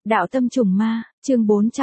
Đạo tâm trùng ma, chương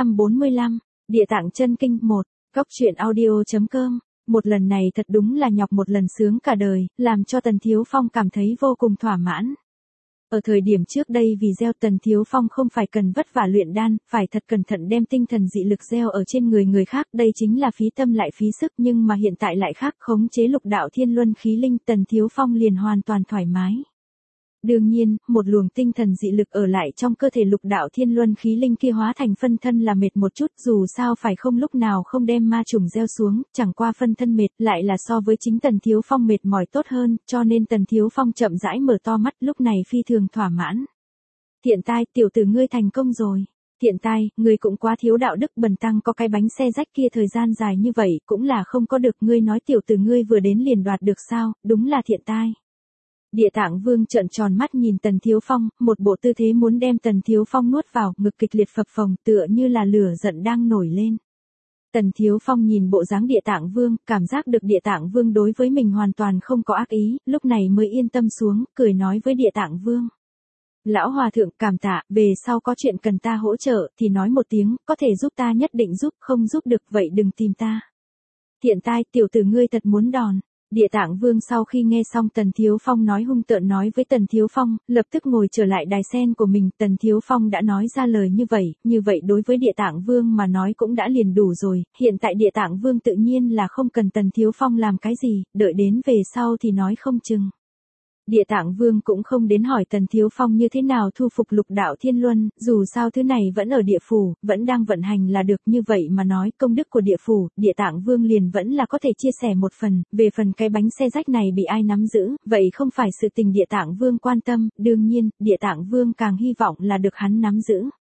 445, Địa tạng chân kinh 1, Cốc truyện audio.com. Một lần này thật đúng là nhọc một lần sướng cả đời, làm cho Tần Thiếu Phong cảm thấy vô cùng thỏa mãn. Ở thời điểm trước đây vì gieo Tần Thiếu Phong không phải cần vất vả luyện đan, phải thật cẩn thận đem tinh thần dị lực gieo ở trên người khác, đây chính là phí tâm lại phí sức, nhưng mà hiện tại lại khác, khống chế lục đạo thiên luân khí linh, Tần Thiếu Phong liền hoàn toàn thoải mái. Đương nhiên, một luồng tinh thần dị lực ở lại trong cơ thể lục đạo thiên luân khí linh kia hóa thành phân thân là mệt một chút, dù sao phải không lúc nào không đem ma trùng gieo xuống, chẳng qua phân thân mệt lại là so với chính Tần Thiếu Phong mệt mỏi tốt hơn, cho nên Tần Thiếu Phong chậm rãi mở to mắt, lúc này phi thường thỏa mãn. Thiện tai, tiểu tử ngươi thành công rồi. Thiện tai, ngươi cũng quá thiếu đạo đức, bần tăng có cái bánh xe rách kia thời gian dài như vậy, cũng là không có được, ngươi nói tiểu tử ngươi vừa đến liền đoạt được sao, đúng là thiện tai. Địa Tạng Vương trợn tròn mắt nhìn Tần Thiếu Phong, một bộ tư thế muốn đem Tần Thiếu Phong nuốt vào, ngực kịch liệt phập phồng, tựa như là lửa giận đang nổi lên. Tần Thiếu Phong nhìn bộ dáng Địa Tạng Vương, cảm giác được Địa Tạng Vương đối với mình hoàn toàn không có ác ý, lúc này mới yên tâm xuống, cười nói với Địa Tạng Vương. Lão Hòa Thượng cảm tạ, về sau có chuyện cần ta hỗ trợ, thì nói một tiếng, có thể giúp ta nhất định giúp, không giúp được vậy đừng tìm ta. Thiện tai, tiểu tử ngươi thật muốn đòn. Địa Tạng Vương sau khi nghe xong Tần Thiếu Phong nói hung tợn nói với Tần Thiếu Phong, lập tức ngồi trở lại đài sen của mình, Tần Thiếu Phong đã nói ra lời như vậy đối với Địa Tạng Vương mà nói cũng đã liền đủ rồi, hiện tại Địa Tạng Vương tự nhiên là không cần Tần Thiếu Phong làm cái gì, đợi đến về sau thì nói không chừng. Địa Tạng Vương cũng không đến hỏi Tần Thiếu Phong như thế nào thu phục lục đạo thiên luân, dù sao thứ này vẫn ở địa phủ, vẫn đang vận hành là được, như vậy mà nói công đức của địa phủ, Địa Tạng Vương liền vẫn là có thể chia sẻ một phần, về phần cái bánh xe rách này bị ai nắm giữ, vậy không phải sự tình Địa Tạng Vương quan tâm, đương nhiên, Địa Tạng Vương càng hy vọng là được hắn nắm giữ.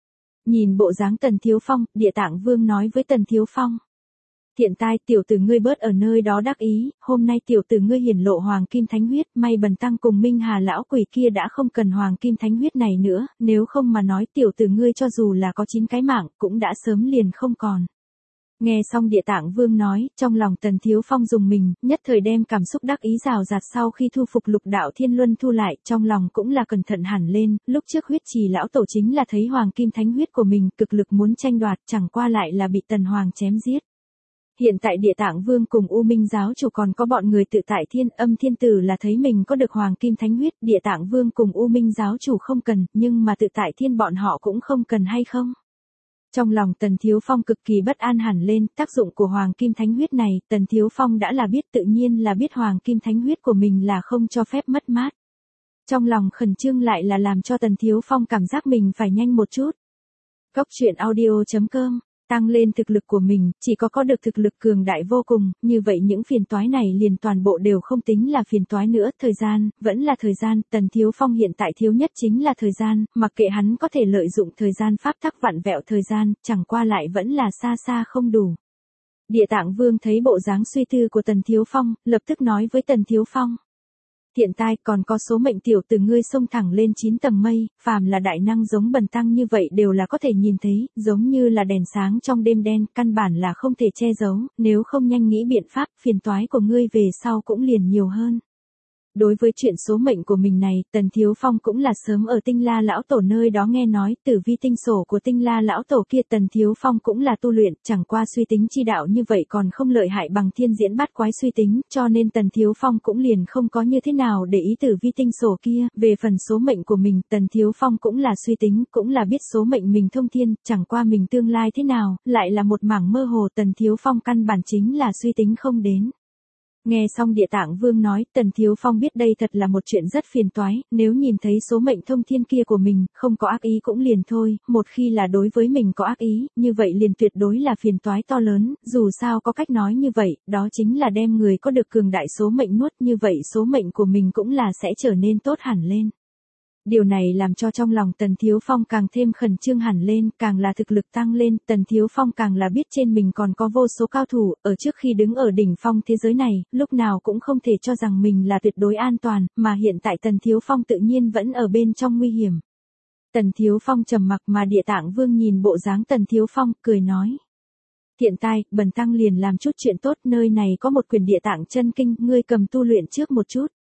Nhìn bộ dáng Tần Thiếu Phong, Địa Tạng Vương nói với Tần Thiếu Phong. Thiện tai, tiểu tử ngươi bớt ở nơi đó đắc ý, hôm nay tiểu tử ngươi hiển lộ hoàng kim thánh huyết, may bần tăng cùng Minh Hà lão quỷ kia đã không cần hoàng kim thánh huyết này nữa, nếu không mà nói tiểu tử ngươi cho dù là có 9 cái mạng, cũng đã sớm liền không còn. Nghe xong Địa Tạng Vương nói, trong lòng Tần Thiếu Phong dùng mình, nhất thời đem cảm xúc đắc ý rào rạt sau khi thu phục lục đạo thiên luân thu lại, trong lòng cũng là cẩn thận hẳn lên, lúc trước huyết trì lão tổ chính là thấy hoàng kim thánh huyết của mình, cực lực muốn tranh đoạt, chẳng qua lại là bị Tần Hoàng chém giết. Hiện tại Địa Tạng Vương cùng U Minh giáo chủ còn có bọn người tự tại Thiên Âm Thiên Tử là thấy mình có được hoàng kim thánh huyết, Địa Tạng Vương cùng U Minh giáo chủ không cần, nhưng mà tự tại Thiên bọn họ cũng không cần hay không? Trong lòng Tần Thiếu Phong cực kỳ bất an hẳn lên, tác dụng của hoàng kim thánh huyết này, Tần Thiếu Phong đã là biết, tự nhiên là biết hoàng kim thánh huyết của mình là không cho phép mất mát. Trong lòng khẩn trương lại là làm cho Tần Thiếu Phong cảm giác mình phải nhanh một chút. Cốc truyện audio.com. Tăng lên thực lực của mình, chỉ có được thực lực cường đại vô cùng, như vậy những phiền toái này liền toàn bộ đều không tính là phiền toái nữa, thời gian, vẫn là thời gian, Tần Thiếu Phong hiện tại thiếu nhất chính là thời gian, mặc kệ hắn có thể lợi dụng thời gian pháp tắc vặn vẹo thời gian, chẳng qua lại vẫn là xa xa không đủ. Địa Tạng Vương thấy bộ dáng suy tư của Tần Thiếu Phong, lập tức nói với Tần Thiếu Phong. Thiện tai, còn có số mệnh tiểu tử ngươi xông thẳng lên 9 tầng mây, phàm là đại năng giống bần tăng như vậy đều là có thể nhìn thấy, giống như là đèn sáng trong đêm đen, căn bản là không thể che giấu, nếu không nhanh nghĩ biện pháp, phiền toái của ngươi về sau cũng liền nhiều hơn. Đối với chuyện số mệnh của mình này, Tần Thiếu Phong cũng là sớm ở Tinh La lão tổ nơi đó nghe nói, tử vi tinh sổ của Tinh La lão tổ kia Tần Thiếu Phong cũng là tu luyện, chẳng qua suy tính chi đạo như vậy còn không lợi hại bằng thiên diễn bát quái suy tính, cho nên Tần Thiếu Phong cũng liền không có như thế nào để ý tử vi tinh sổ kia, về phần số mệnh của mình, Tần Thiếu Phong cũng là suy tính, cũng là biết số mệnh mình thông thiên, chẳng qua mình tương lai thế nào, lại là một mảng mơ hồ, Tần Thiếu Phong căn bản chính là suy tính không đến. Nghe xong Địa Tạng Vương nói, Tần Thiếu Phong biết đây thật là một chuyện rất phiền toái, nếu nhìn thấy số mệnh thông thiên kia của mình, không có ác ý cũng liền thôi, một khi là đối với mình có ác ý, như vậy liền tuyệt đối là phiền toái to lớn, dù sao có cách nói như vậy, đó chính là đem người có được cường đại số mệnh nuốt, như vậy số mệnh của mình cũng là sẽ trở nên tốt hẳn lên. Điều này làm cho trong lòng Tần Thiếu Phong càng thêm khẩn trương hẳn lên, càng là thực lực tăng lên, Tần Thiếu Phong càng là biết trên mình còn có vô số cao thủ, ở trước khi đứng ở đỉnh phong thế giới này, lúc nào cũng không thể cho rằng mình là tuyệt đối an toàn, mà hiện tại Tần Thiếu Phong tự nhiên vẫn ở bên trong nguy hiểm. Tần Thiếu Phong trầm mặc mà Địa Tạng Vương nhìn bộ dáng Tần Thiếu Phong, cười nói. Thiện tai, bần tăng liền làm chút chuyện tốt, nơi này có một quyển Địa Tạng chân kinh, ngươi cầm tu luyện trước một chút.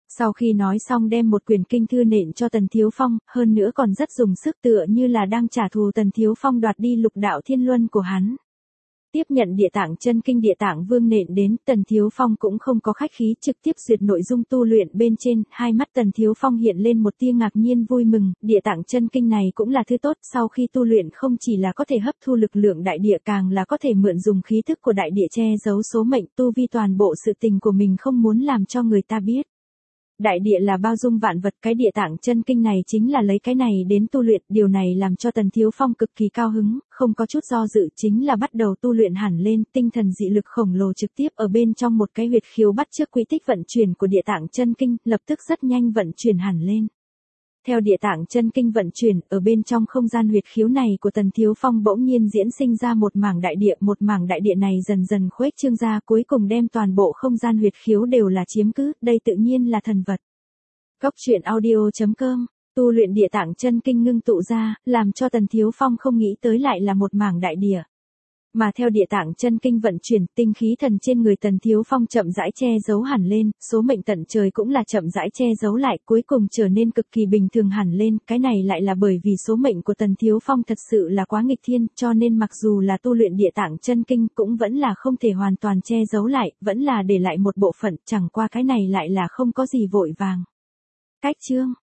Sau khi nói xong đem một quyển kinh thư nện cho Tần Thiếu Phong, hơn nữa còn rất dùng sức tựa như là đang trả thù Tần Thiếu Phong đoạt đi lục đạo thiên luân của hắn. Tiếp nhận địa tạng chân kinh địa tạng vương nện đến, Tần Thiếu Phong cũng không có khách khí, trực tiếp duyệt nội dung tu luyện bên trên, hai mắt Tần Thiếu Phong hiện lên một tia ngạc nhiên vui mừng, địa tạng chân kinh này cũng là thứ tốt, sau khi tu luyện không chỉ là có thể hấp thu lực lượng đại địa càng là có thể mượn dùng khí thức của đại địa che giấu số mệnh tu vi toàn bộ sự tình của mình không muốn làm cho người ta biết. Đại địa là bao dung vạn vật, cái địa tạng chân kinh này chính là lấy cái này đến tu luyện, điều này làm cho Tần Thiếu Phong cực kỳ cao hứng, không có chút do dự chính là bắt đầu tu luyện hẳn lên, tinh thần dị lực khổng lồ trực tiếp ở bên trong một cái huyệt khiếu bắt chước quy tích vận chuyển của địa tạng chân kinh, lập tức rất nhanh vận chuyển hẳn lên. Theo địa tạng chân kinh vận chuyển, ở bên trong không gian huyệt khiếu này của Tần Thiếu Phong bỗng nhiên diễn sinh ra một mảng đại địa này dần dần khuếch trương ra cuối cùng đem toàn bộ không gian huyệt khiếu đều là chiếm cứ, đây tự nhiên là thần vật. Cốc truyện audio.com, tu luyện địa tạng chân kinh ngưng tụ ra, làm cho Tần Thiếu Phong không nghĩ tới lại là một mảng đại địa. Mà theo địa tạng chân kinh vận chuyển, tinh khí thần trên người Tần Thiếu Phong chậm rãi che giấu hẳn lên, số mệnh tận trời cũng là chậm rãi che giấu lại, cuối cùng trở nên cực kỳ bình thường hẳn lên, cái này lại là bởi vì số mệnh của Tần Thiếu Phong thật sự là quá nghịch thiên, cho nên mặc dù là tu luyện địa tạng chân kinh cũng vẫn là không thể hoàn toàn che giấu lại, vẫn là để lại một bộ phận, chẳng qua cái này lại là không có gì vội vàng. Cách chương